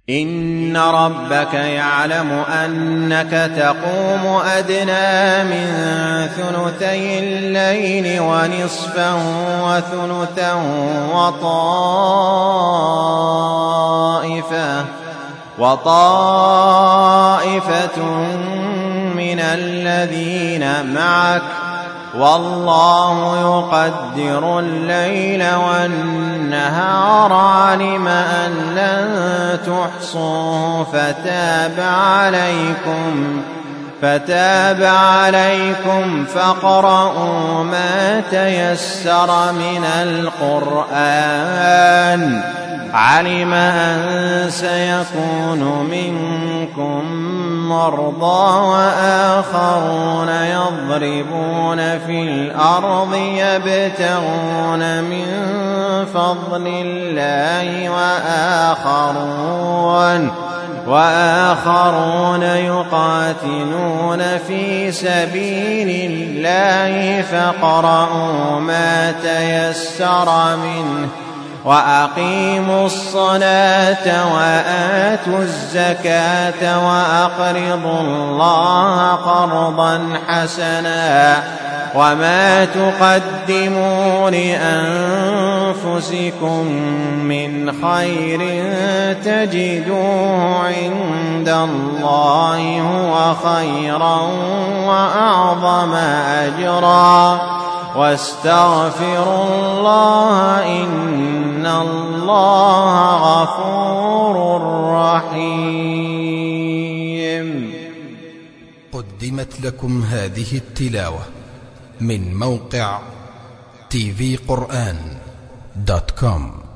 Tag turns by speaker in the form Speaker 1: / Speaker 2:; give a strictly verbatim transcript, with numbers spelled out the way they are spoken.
Speaker 1: إن ربك يعلم أنك تقوم أدنى من ثلثي الليل ونصفه وثلثه وطائفة وطائفة من الذين معك والله يقدر الليل والنهار علم أن لن تحصوه فتاب عليكم فتاب عليكم فاقرؤوا ما تيسر من القرآن علم أن سيكون منكم مرضى وآخرون يضربون في الأرض يبتغون من فضل الله وآخرون وآخرون يقاتلون في سبيل الله فاقرؤوا ما تيسر منه وأقيموا الصلاة وآتوا الزكاة وأقرضوا الله قرضا حسنا وما تقدموا لأنفسكم من خير تجدوه عند الله هو خيرا وأعظم أجرا واستغفروا الله إن الله غفور رحيم.
Speaker 2: قدمت لكم هذه التلاوة من موقع تي في قرآن دوت كوم.